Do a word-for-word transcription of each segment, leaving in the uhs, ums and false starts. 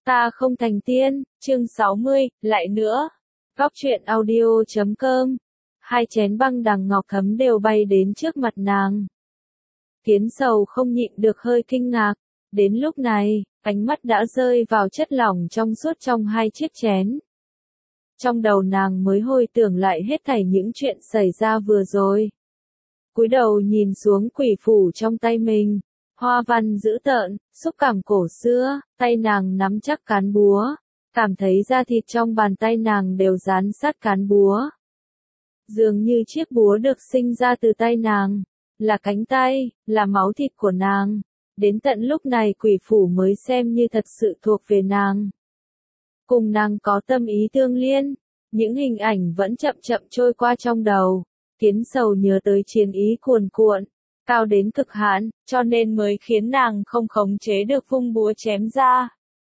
Ta không thành tiên, chương sáu mươi, lại nữa. Góc truyện audio chấm com. Hai chén băng đằng ngọc thấm đều bay đến trước mặt nàng. Tiến Sầu không nhịn được hơi kinh ngạc. Đến lúc này, ánh mắt đã rơi vào chất lỏng trong suốt trong hai chiếc chén. Trong đầu nàng mới hồi tưởng lại hết thảy những chuyện xảy ra vừa rồi. Cúi đầu nhìn xuống quỷ phủ trong tay mình. Hoa văn dữ tợn, xúc cảm cổ xưa, tay nàng nắm chắc cán búa, cảm thấy da thịt trong bàn tay nàng đều dán sát cán búa. Dường như chiếc búa được sinh ra từ tay nàng, là cánh tay, là máu thịt của nàng. Đến tận lúc này quỷ phủ mới xem như thật sự thuộc về nàng. Cùng nàng có tâm ý tương liên, những hình ảnh vẫn chậm chậm trôi qua trong đầu. Tiến Sầu nhớ tới chiến ý cuồn cuộn, cao đến cực hạn, cho nên mới khiến nàng không khống chế được vung búa chém ra.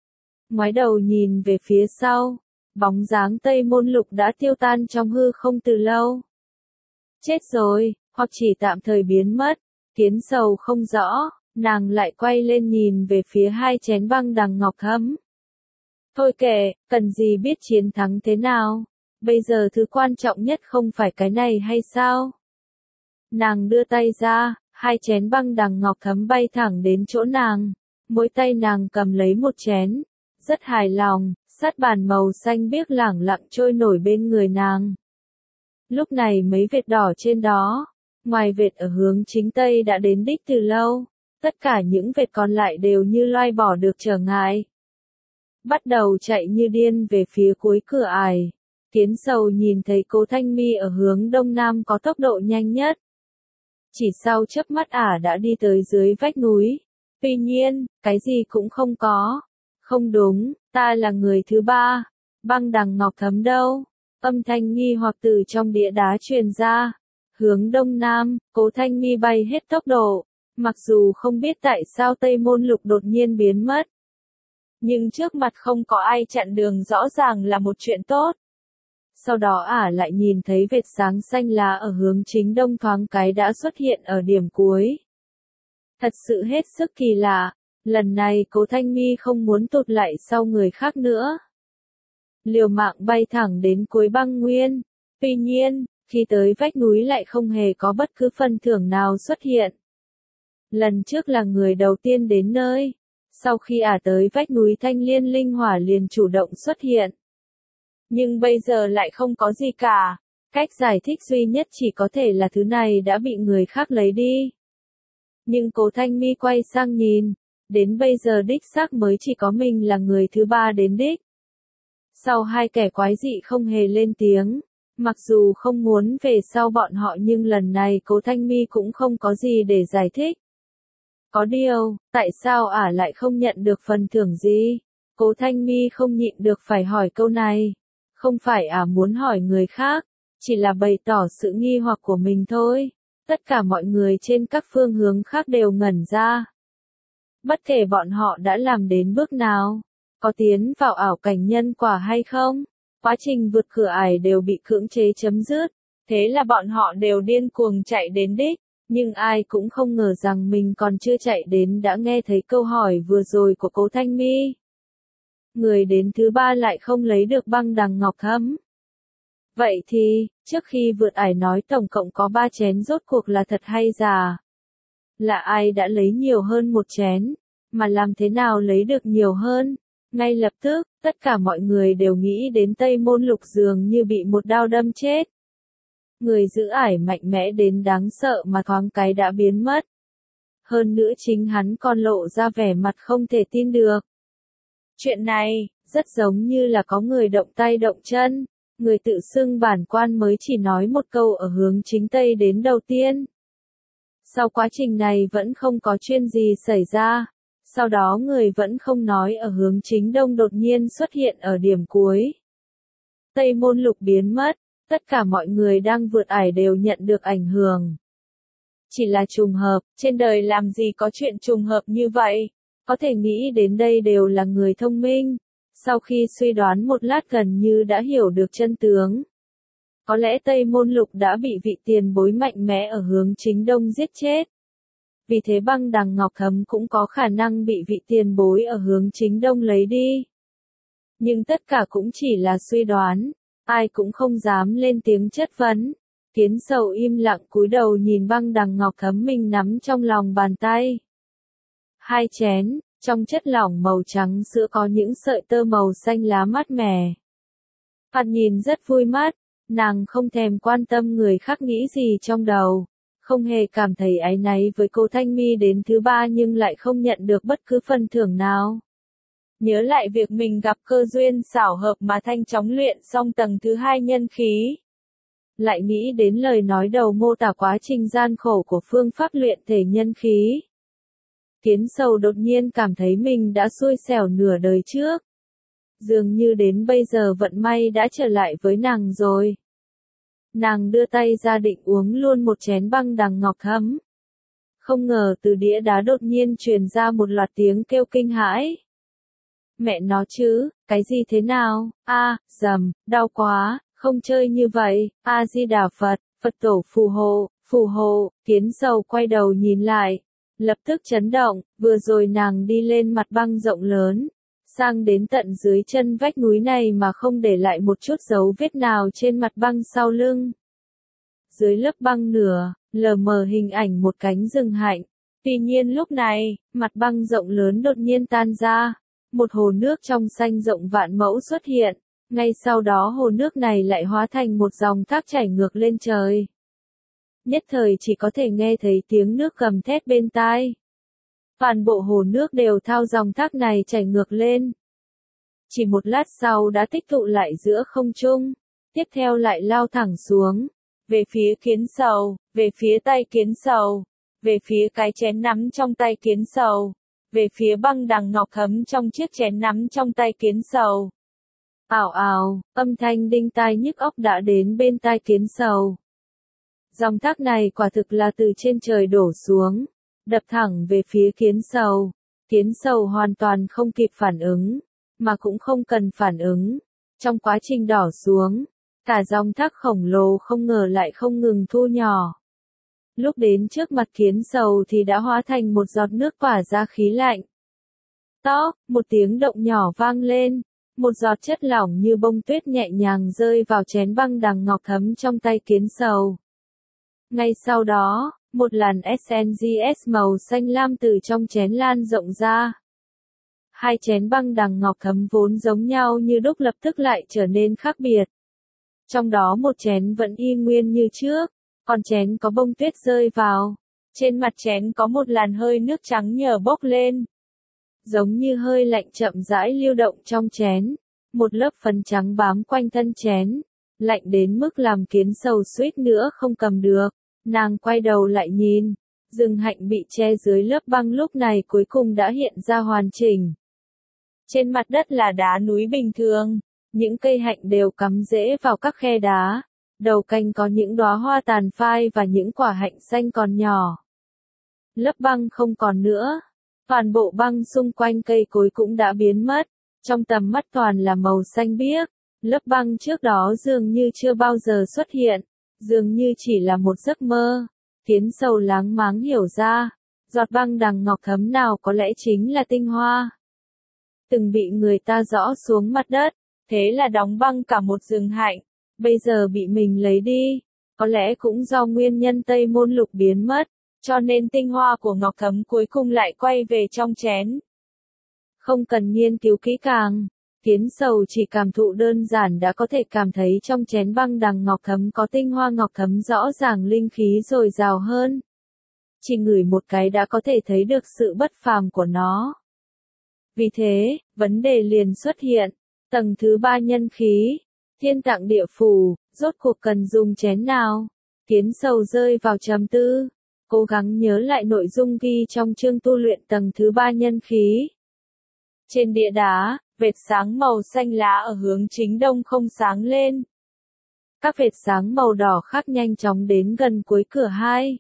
Ngoái đầu nhìn về phía sau, bóng dáng Tây Môn Lục đã tiêu tan trong hư không từ lâu. Chết rồi, hoặc chỉ tạm thời biến mất, Tiến Sầu không rõ, nàng lại quay lên nhìn về phía hai chén băng đằng ngọc thấm. Thôi kệ, cần gì biết chiến thắng thế nào, bây giờ thứ quan trọng nhất không phải cái này hay sao? Nàng đưa tay ra, hai chén băng đằng ngọc thấm bay thẳng đến chỗ nàng. Mỗi tay nàng cầm lấy một chén. Rất hài lòng, sát bàn màu xanh biếc lẳng lặng trôi nổi bên người nàng. Lúc này mấy vệt đỏ trên đó, ngoài vệt ở hướng chính tây đã đến đích từ lâu. Tất cả những vệt còn lại đều như loại bỏ được trở ngại. Bắt đầu chạy như điên về phía cuối cửa ải. Tiến Sầu nhìn thấy Cố Thanh Mi ở hướng đông nam có tốc độ nhanh nhất. Chỉ sau chớp mắt ả đã đi tới dưới vách núi. Tuy nhiên, cái gì cũng không có. Không đúng, ta là người thứ ba. Băng đằng ngọc thấm đâu? Âm thanh nghi hoặc từ trong địa đá truyền ra. Hướng đông nam, Cố Thanh Mi bay hết tốc độ. Mặc dù không biết tại sao Tây Môn Lục đột nhiên biến mất. Nhưng trước mặt không có ai chặn đường rõ ràng là một chuyện tốt. Sau đó ả lại nhìn thấy vệt sáng xanh lá ở hướng chính đông thoáng cái đã xuất hiện ở điểm cuối. Thật sự hết sức kỳ lạ, lần này Cố Thanh Mi không muốn tụt lại sau người khác nữa. Liều mạng bay thẳng đến cuối băng nguyên, tuy nhiên, khi tới vách núi lại không hề có bất cứ phần thưởng nào xuất hiện. Lần trước là người đầu tiên đến nơi, sau khi ả tới vách núi Thanh Liên linh hỏa liền chủ động xuất hiện. Nhưng bây giờ lại không có gì cả, cách giải thích duy nhất chỉ có thể là thứ này đã bị người khác lấy đi. Nhưng Cố Thanh Mi quay sang nhìn, đến bây giờ đích xác mới chỉ có mình là người thứ ba đến đích. Sau hai kẻ quái dị không hề lên tiếng, mặc dù không muốn về sau bọn họ nhưng lần này Cố Thanh Mi cũng không có gì để giải thích. Có điều, tại sao ả lại không nhận được phần thưởng gì? Cố Thanh Mi không nhịn được phải hỏi câu này. Không phải ả muốn hỏi người khác, chỉ là bày tỏ sự nghi hoặc của mình thôi. Tất cả mọi người trên các phương hướng khác đều ngẩn ra. Bất kể bọn họ đã làm đến bước nào, có tiến vào ảo cảnh nhân quả hay không, quá trình vượt cửa ải đều bị cưỡng chế chấm dứt. Thế là bọn họ đều điên cuồng chạy đến đích, nhưng ai cũng không ngờ rằng mình còn chưa chạy đến đã nghe thấy câu hỏi vừa rồi của Cố Thanh Mi. Người đến thứ ba lại không lấy được băng đằng ngọc thấm. Vậy thì, trước khi vượt ải nói tổng cộng có ba chén rốt cuộc là thật hay giả? Là ai đã lấy nhiều hơn một chén? Mà làm thế nào lấy được nhiều hơn? Ngay lập tức, tất cả mọi người đều nghĩ đến Tây Môn Lục dường như bị một đao đâm chết. Người giữ ải mạnh mẽ đến đáng sợ mà thoáng cái đã biến mất. Hơn nữa chính hắn còn lộ ra vẻ mặt không thể tin được. Chuyện này, rất giống như là có người động tay động chân, người tự xưng bản quan mới chỉ nói một câu ở hướng chính tây đến đầu tiên. Sau quá trình này vẫn không có chuyện gì xảy ra, sau đó người vẫn không nói ở hướng chính đông đột nhiên xuất hiện ở điểm cuối. Tây Môn Lục biến mất, tất cả mọi người đang vượt ải đều nhận được ảnh hưởng. Chỉ là trùng hợp, trên đời làm gì có chuyện trùng hợp như vậy? Có thể nghĩ đến đây đều là người thông minh. Sau khi suy đoán một lát gần như đã hiểu được chân tướng. Có lẽ Tây Môn Lục đã bị vị tiền bối mạnh mẽ ở hướng chính đông giết chết. Vì thế băng đằng ngọc thấm cũng có khả năng bị vị tiền bối ở hướng chính đông lấy đi. Nhưng tất cả cũng chỉ là suy đoán, ai cũng không dám lên tiếng chất vấn. Kiến Sầu im lặng cúi đầu nhìn băng đằng ngọc thấm mình nắm trong lòng bàn tay. Hai chén, trong chất lỏng màu trắng sữa có những sợi tơ màu xanh lá mát mẻ. Phạt nhìn rất vui mắt, nàng không thèm quan tâm người khác nghĩ gì trong đầu, không hề cảm thấy áy náy với cô Thanh Mi đến thứ ba nhưng lại không nhận được bất cứ phần thưởng nào. Nhớ lại việc mình gặp cơ duyên xảo hợp mà thanh chóng luyện xong tầng thứ hai nhân khí. Lại nghĩ đến lời nói đầu mô tả quá trình gian khổ của phương pháp luyện thể nhân khí. Kiến Sầu đột nhiên cảm thấy mình đã xui xẻo nửa đời trước. Dường như đến bây giờ vận may đã trở lại với nàng rồi. Nàng đưa tay ra định uống luôn một chén băng đằng ngọc thấm. Không ngờ từ đĩa đá đột nhiên truyền ra một loạt tiếng kêu kinh hãi. Mẹ nó chứ, cái gì thế nào? A, à, dầm, đau quá, không chơi như vậy. A Di Đà Phật, Phật tổ phù hộ, phù hộ. Kiến Sầu quay đầu nhìn lại, lập tức chấn động, vừa rồi nàng đi lên mặt băng rộng lớn, sang đến tận dưới chân vách núi này mà không để lại một chút dấu vết nào trên mặt băng sau lưng. Dưới lớp băng nửa, lờ mờ hình ảnh một cánh rừng hạnh. Tuy nhiên lúc này, mặt băng rộng lớn đột nhiên tan ra, một hồ nước trong xanh rộng vạn mẫu xuất hiện, ngay sau đó hồ nước này lại hóa thành một dòng thác chảy ngược lên trời. Nhất thời chỉ có thể nghe thấy tiếng nước gầm thét bên tai. Toàn bộ hồ nước đều theo dòng thác này chảy ngược lên. Chỉ một lát sau đã tích tụ lại giữa không trung, tiếp theo lại lao thẳng xuống, về phía Kiến Sầu, về phía tay Kiến Sầu, về phía cái chén nắm trong tay Kiến Sầu, về phía băng đằng ngọc thấm trong chiếc chén nắm trong tay Kiến Sầu. Ào ào, âm thanh đinh tai nhức óc đã đến bên tai Kiến Sầu. Dòng thác này quả thực là từ trên trời đổ xuống, đập thẳng về phía Kiến Sầu. Kiến Sầu hoàn toàn không kịp phản ứng, mà cũng không cần phản ứng. Trong quá trình đỏ xuống, cả dòng thác khổng lồ không ngờ lại không ngừng thu nhỏ. Lúc đến trước mặt Kiến Sầu thì đã hóa thành một giọt nước tỏa ra khí lạnh. Tó, một tiếng động nhỏ vang lên, một giọt chất lỏng như bông tuyết nhẹ nhàng rơi vào chén băng đằng ngọc thấm trong tay Kiến Sầu. Ngay sau đó, một làn ét en giê ét màu xanh lam từ trong chén lan rộng ra. Hai chén băng đằng ngọc thấm vốn giống nhau như đúc lập tức lại trở nên khác biệt. Trong đó một chén vẫn y nguyên như trước, còn chén có bông tuyết rơi vào. Trên mặt chén có một làn hơi nước trắng nhờ bốc lên. Giống như hơi lạnh chậm rãi lưu động trong chén. Một lớp phấn trắng bám quanh thân chén. Lạnh đến mức làm Kiến Sầu suýt nữa không cầm được. Nàng quay đầu lại nhìn. Rừng hạnh bị che dưới lớp băng lúc này cuối cùng đã hiện ra hoàn chỉnh. Trên mặt đất là đá núi bình thường. Những cây hạnh đều cắm rễ vào các khe đá. Đầu cành có những đóa hoa tàn phai và những quả hạnh xanh còn nhỏ. Lớp băng không còn nữa. Toàn bộ băng xung quanh cây cối cũng đã biến mất. Trong tầm mắt toàn là màu xanh biếc. Lớp băng trước đó dường như chưa bao giờ xuất hiện. Dường như chỉ là một giấc mơ. Kiến Sầu láng máng hiểu ra. Giọt băng đằng ngọc thấm nào có lẽ chính là tinh hoa. Từng bị người ta giõ xuống mặt đất. Thế là đóng băng cả một rừng hạnh. Bây giờ bị mình lấy đi. Có lẽ cũng do nguyên nhân Tây Môn Lục biến mất. Cho nên tinh hoa của ngọc thấm cuối cùng lại quay về trong chén. Không cần nghiên cứu kỹ càng. Kiến Sầu chỉ cảm thụ đơn giản đã có thể cảm thấy trong chén băng đằng ngọc thấm có tinh hoa ngọc thấm rõ ràng linh khí dồi dào hơn. Chỉ ngửi một cái đã có thể thấy được sự bất phàm của nó. Vì thế, vấn đề liền xuất hiện. Tầng thứ ba nhân khí. Thiên tạng địa phủ, rốt cuộc cần dùng chén nào? Kiến Sầu rơi vào trầm tư. Cố gắng nhớ lại nội dung ghi trong chương tu luyện tầng thứ ba nhân khí. Trên địa đá, vệt sáng màu xanh lá ở hướng chính đông không sáng lên. Các vệt sáng màu đỏ khác nhanh chóng đến gần cuối cửa hai.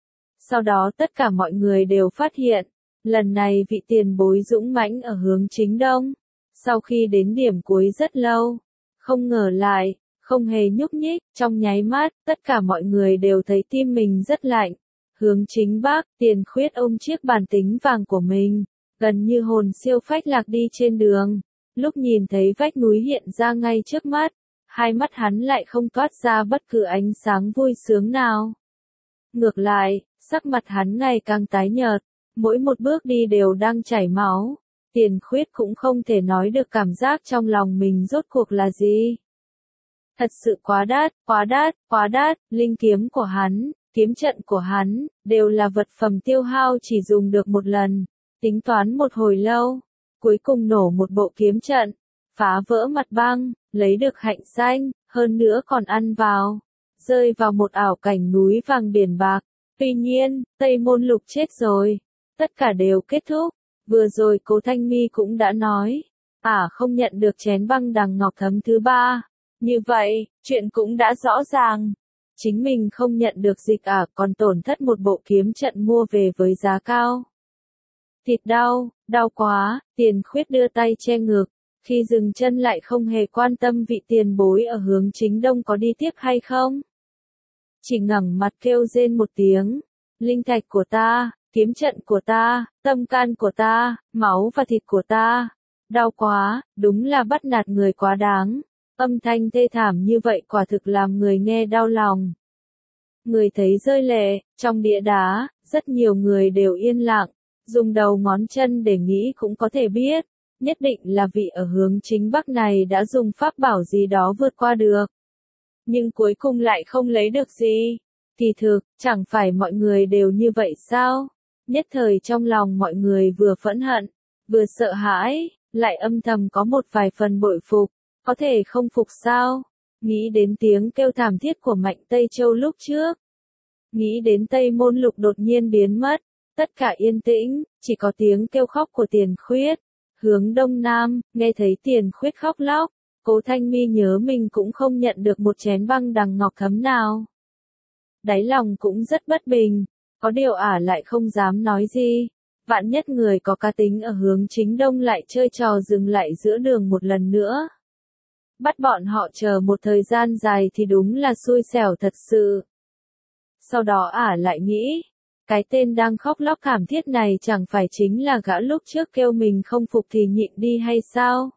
Sau đó tất cả mọi người đều phát hiện, lần này vị tiền bối dũng mãnh ở hướng chính đông. Sau khi đến điểm cuối rất lâu, không ngờ lại, không hề nhúc nhích, trong nháy mắt, tất cả mọi người đều thấy tim mình rất lạnh. Hướng chính bắc, Tiền Khuyết ôm chiếc bàn tính vàng của mình, gần như hồn siêu phách lạc đi trên đường. Lúc nhìn thấy vách núi hiện ra ngay trước mắt, hai mắt hắn lại không toát ra bất cứ ánh sáng vui sướng nào. Ngược lại, sắc mặt hắn ngày càng tái nhợt, mỗi một bước đi đều đang chảy máu. Tiền Khuyết cũng không thể nói được cảm giác trong lòng mình rốt cuộc là gì. Thật sự quá đắt, quá đắt, quá đắt, linh kiếm của hắn, kiếm trận của hắn, đều là vật phẩm tiêu hao chỉ dùng được một lần. Tính toán một hồi lâu, cuối cùng nổ một bộ kiếm trận, phá vỡ mặt băng, lấy được hạnh danh, hơn nữa còn ăn vào, rơi vào một ảo cảnh núi vàng biển bạc. Tuy nhiên, Tây Môn Lục chết rồi, tất cả đều kết thúc. Vừa rồi Cố Thanh Mi cũng đã nói, ả à, không nhận được chén băng đằng ngọc thấm thứ ba. Như vậy, chuyện cũng đã rõ ràng. Chính mình không nhận được dịch ả à, còn tổn thất một bộ kiếm trận mua về với giá cao. Thịt đau, đau quá, Tiền Khuyết đưa tay che ngực, khi dừng chân lại không hề quan tâm vị tiền bối ở hướng chính đông có đi tiếp hay không. Chỉ ngẩng mặt kêu rên một tiếng, linh thạch của ta, kiếm trận của ta, tâm can của ta, máu và thịt của ta, đau quá, đúng là bắt nạt người quá đáng. Âm thanh thê thảm như vậy quả thực làm người nghe đau lòng. Người thấy rơi lệ, trong địa đá, rất nhiều người đều yên lặng, dùng đầu ngón chân để nghĩ cũng có thể biết, nhất định là vị ở hướng chính bắc này đã dùng pháp bảo gì đó vượt qua được. Nhưng cuối cùng lại không lấy được gì. Kỳ thực, chẳng phải mọi người đều như vậy sao? Nhất thời trong lòng mọi người vừa phẫn hận, vừa sợ hãi, lại âm thầm có một vài phần bội phục, có thể không phục sao? Nghĩ đến tiếng kêu thảm thiết của Mạnh Tây Châu lúc trước. Nghĩ đến Tây Môn Lục đột nhiên biến mất, tất cả yên tĩnh, chỉ có tiếng kêu khóc của Tiền Khuyết. Hướng đông nam, nghe thấy Tiền Khuyết khóc lóc, Cố Thanh Mi nhớ mình cũng không nhận được một chén băng đằng ngọc thấm nào. Đáy lòng cũng rất bất bình, có điều ả lại không dám nói gì. Vạn nhất người có cá tính ở hướng chính đông lại chơi trò dừng lại giữa đường một lần nữa. Bắt bọn họ chờ một thời gian dài thì đúng là xui xẻo thật sự. Sau đó ả lại nghĩ, cái tên đang khóc lóc thảm thiết này chẳng phải chính là gã lúc trước kêu mình không phục thì nhịn đi hay sao?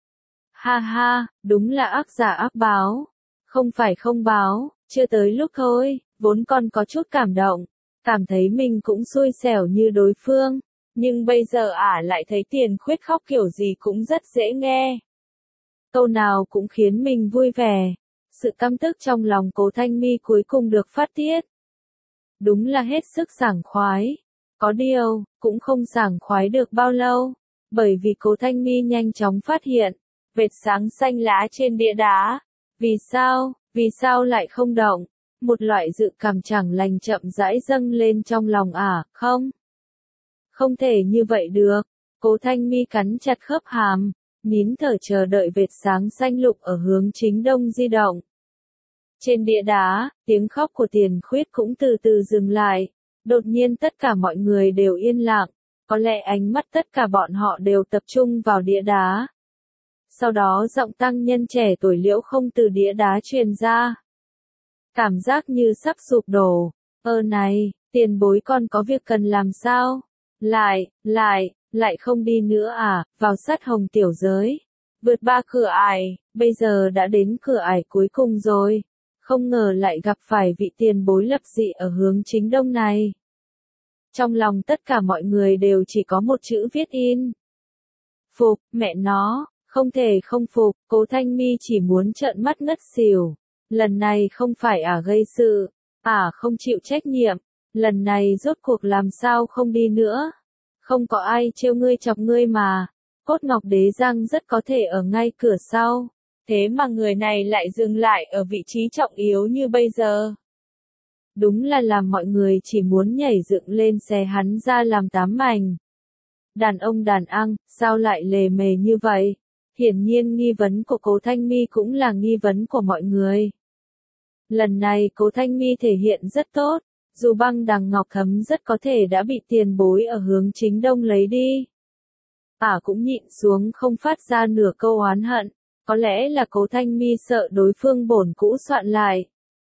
Ha ha, đúng là ác giả ác báo. Không phải không báo, chưa tới lúc thôi, vốn còn có chút cảm động, cảm thấy mình cũng xui xẻo như đối phương, nhưng bây giờ ả lại thấy Tiền Khuyết khóc kiểu gì cũng rất dễ nghe. Câu nào cũng khiến mình vui vẻ, sự căm tức trong lòng Cố Thanh Mi cuối cùng được phát tiết. Đúng là hết sức sảng khoái, có điều, cũng không sảng khoái được bao lâu, bởi vì Cố Thanh Mi nhanh chóng phát hiện, vệt sáng xanh lá trên địa đá. Vì sao, vì sao lại không động? Một loại dự cảm chẳng lành chậm rãi dâng lên trong lòng ả, không? Không thể như vậy được. Cố Thanh Mi cắn chặt khớp hàm, nín thở chờ đợi vệt sáng xanh lục ở hướng chính đông di động. Trên địa đá, tiếng khóc của Tiền Khuyết cũng từ từ dừng lại. Đột nhiên tất cả mọi người đều yên lặng, có lẽ ánh mắt tất cả bọn họ đều tập trung vào địa đá. Sau đó giọng tăng nhân trẻ tuổi Liễu Không từ địa đá truyền ra. Cảm giác như sắp sụp đổ. Ơ này, tiền bối con có việc cần làm sao? Lại, lại, lại không đi nữa à, vào sát hồng tiểu giới. Vượt ba cửa ải, bây giờ đã đến cửa ải cuối cùng rồi. Không ngờ lại gặp phải vị tiền bối lập dị ở hướng chính đông này. Trong lòng tất cả mọi người đều chỉ có một chữ viết in. Phục, mẹ nó. Không thể không phục, Cố Thanh Mi chỉ muốn trợn mắt ngất xỉu. Lần này không phải ả gây sự, ả không chịu trách nhiệm. Lần này rốt cuộc làm sao không đi nữa. Không có ai trêu ngươi chọc ngươi mà. Cốt Ngọc Đế Giang rất có thể ở ngay cửa sau. Thế mà người này lại dừng lại ở vị trí trọng yếu như bây giờ. Đúng là làm mọi người chỉ muốn nhảy dựng lên xé hắn ra làm tám mảnh. Đàn ông đàn ăn, sao lại lề mề như vậy? Hiển nhiên nghi vấn của Cố Thanh Mi cũng là nghi vấn của mọi người. Lần này Cố Thanh Mi thể hiện rất tốt, dù băng đằng ngọc thấm rất có thể đã bị tiền bối ở hướng chính đông lấy đi. Ả cũng nhịn xuống không phát ra nửa câu oán hận, có lẽ là Cố Thanh Mi sợ đối phương bổn cũ soạn lại.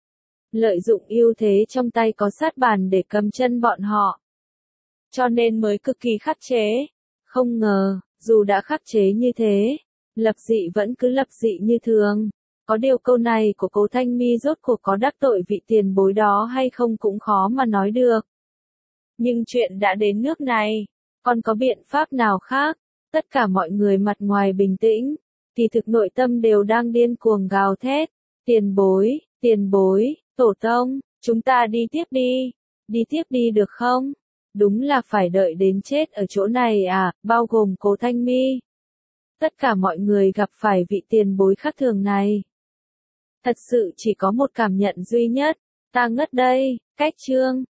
Lợi dụng ưu thế trong tay có sát bàn để cầm chân bọn họ. Cho nên mới cực kỳ khắc chế. Không ngờ, dù đã khắc chế như thế, Lập dị vẫn cứ lập dị như thường. Có điều câu này của Cố Thanh Mi rốt cuộc có đắc tội vị tiền bối đó hay không cũng khó mà nói được. Nhưng chuyện đã đến nước này, còn có biện pháp nào khác? Tất cả mọi người mặt ngoài bình tĩnh, kỳ thực nội tâm đều đang điên cuồng gào thét. Tiền bối, tiền bối, tổ tông, chúng ta đi tiếp đi, đi tiếp đi được không? Đúng là phải đợi đến chết ở chỗ này à, bao gồm Cố Thanh Mi. Tất cả mọi người gặp phải vị tiền bối khác thường này. Thật sự chỉ có một cảm nhận duy nhất, ta ngất đây, cách chương.